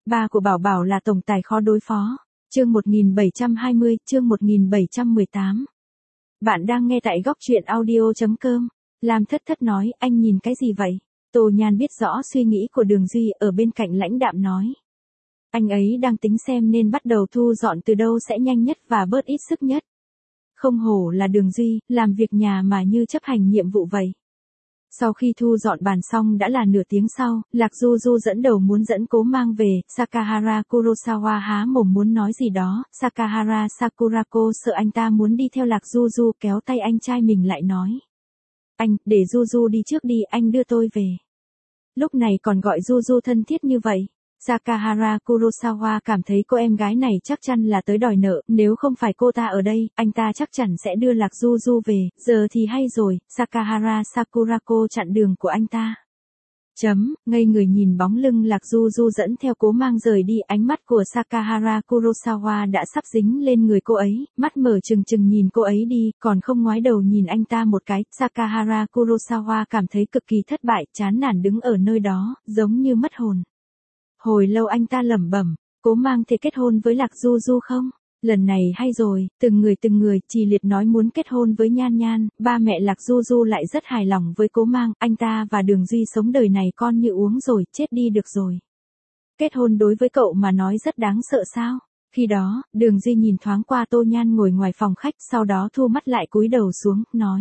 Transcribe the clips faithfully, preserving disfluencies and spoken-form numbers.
Ba của Bảo Bảo là tổng tài khó đối phó. Chương một nghìn bảy trăm hai mươi, chương một nghìn bảy trăm mười tám. Bạn đang nghe tại góc truyện audio chấm com. Lam Thất Thất nói, anh nhìn cái gì vậy? Tô Nhan biết rõ suy nghĩ của Đường Duy, ở bên cạnh lãnh đạm nói. Anh ấy đang tính xem nên bắt đầu thu dọn từ đâu sẽ nhanh nhất và bớt ít sức nhất. Không hổ là Đường Duy, làm việc nhà mà như chấp hành nhiệm vụ vậy. Sau khi thu dọn bàn xong đã là nửa tiếng sau, Lạc Du Du dẫn đầu muốn dẫn Cố Mang về, Sakahara Kurosawa há mồm muốn nói gì đó, Sakahara Sakurako sợ anh ta muốn đi theo Lạc Du Du kéo tay anh trai mình lại nói. Anh, để Du Du đi trước đi, anh đưa tôi về. Lúc này còn gọi Du Du thân thiết như vậy. Sakahara Kurosawa cảm thấy cô em gái này chắc chắn là tới đòi nợ, nếu không phải cô ta ở đây, anh ta chắc chắn sẽ đưa Lạc Du Du về, giờ thì hay rồi, Sakahara Sakurako chặn đường của anh ta. Chấm, ngây người nhìn bóng lưng Lạc Du Du dẫn theo Cố Mang rời đi, ánh mắt của Sakahara Kurosawa đã sắp dính lên người cô ấy, mắt mở trừng trừng nhìn cô ấy đi, còn không ngoái đầu nhìn anh ta một cái, Sakahara Kurosawa cảm thấy cực kỳ thất bại, chán nản đứng ở nơi đó, giống như mất hồn. Hồi lâu anh ta lẩm bẩm, Cố Mang thể kết hôn với Lạc Du Du không? Lần này hay rồi, từng người từng người, Trì Liệt nói muốn kết hôn với Nhan Nhan, ba mẹ Lạc Du Du lại rất hài lòng với Cố Mang, anh ta và Đường Duy sống đời này con như uống rồi, chết đi được rồi. Kết hôn đối với cậu mà nói rất đáng sợ sao? Khi đó, Đường Duy nhìn thoáng qua Tô Nhan ngồi ngoài phòng khách, sau đó thu mắt lại cúi đầu xuống, nói.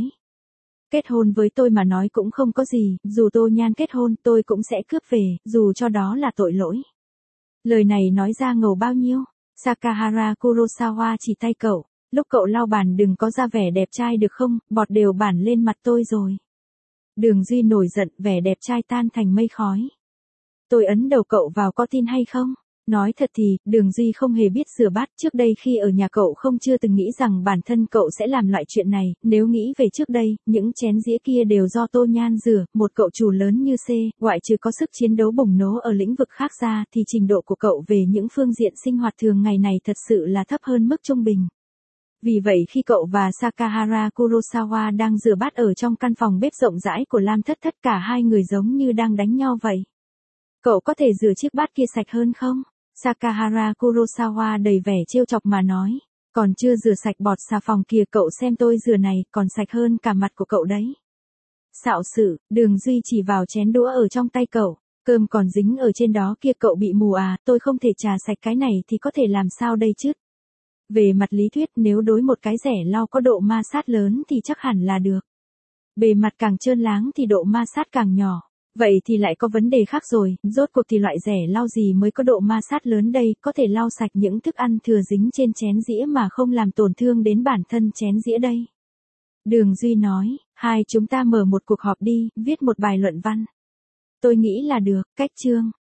Kết hôn với tôi mà nói cũng không có gì, dù Tô Nhan kết hôn tôi cũng sẽ cướp về, dù cho đó là tội lỗi. Lời này nói ra ngầu bao nhiêu? Sakahara Kurosawa chỉ tay cậu, lúc cậu lau bàn đừng có ra vẻ đẹp trai được không, bọt đều bản lên mặt tôi rồi. Đường Duy nổi giận, vẻ đẹp trai tan thành mây khói. Tôi ấn đầu cậu vào có tin hay không? Nói thật thì, Đường Duy không hề biết rửa bát, trước đây khi ở nhà cậu không chưa từng nghĩ rằng bản thân cậu sẽ làm loại chuyện này, nếu nghĩ về trước đây, những chén dĩa kia đều do Tô Nhan rửa, một cậu chủ lớn như C, ngoại trừ có sức chiến đấu bùng nổ ở lĩnh vực khác ra, thì trình độ của cậu về những phương diện sinh hoạt thường ngày này thật sự là thấp hơn mức trung bình. Vì vậy khi cậu và Sakahara Kurosawa đang rửa bát ở trong căn phòng bếp rộng rãi của Lam Thất Thất, cả hai người giống như đang đánh nhau vậy. Cậu có thể rửa chiếc bát kia sạch hơn không? Sakahara Kurosawa đầy vẻ trêu chọc mà nói, còn chưa rửa sạch bọt xà phòng kia cậu xem tôi rửa này, còn sạch hơn cả mặt của cậu đấy. Xạo sự, Đường Duy chỉ vào chén đũa ở trong tay cậu, cơm còn dính ở trên đó kia cậu bị mù à, tôi không thể trà sạch cái này thì có thể làm sao đây chứ? Về mặt lý thuyết nếu đối một cái rẻ lau có độ ma sát lớn thì chắc hẳn là được. Bề mặt càng trơn láng thì độ ma sát càng nhỏ. Vậy thì lại có vấn đề khác rồi, rốt cuộc thì loại rẻ lau gì mới có độ ma sát lớn đây, có thể lau sạch những thức ăn thừa dính trên chén dĩa mà không làm tổn thương đến bản thân chén dĩa đây. Đường Duy nói, hai chúng ta mở một cuộc họp đi, viết một bài luận văn. Tôi nghĩ là được, cách chương.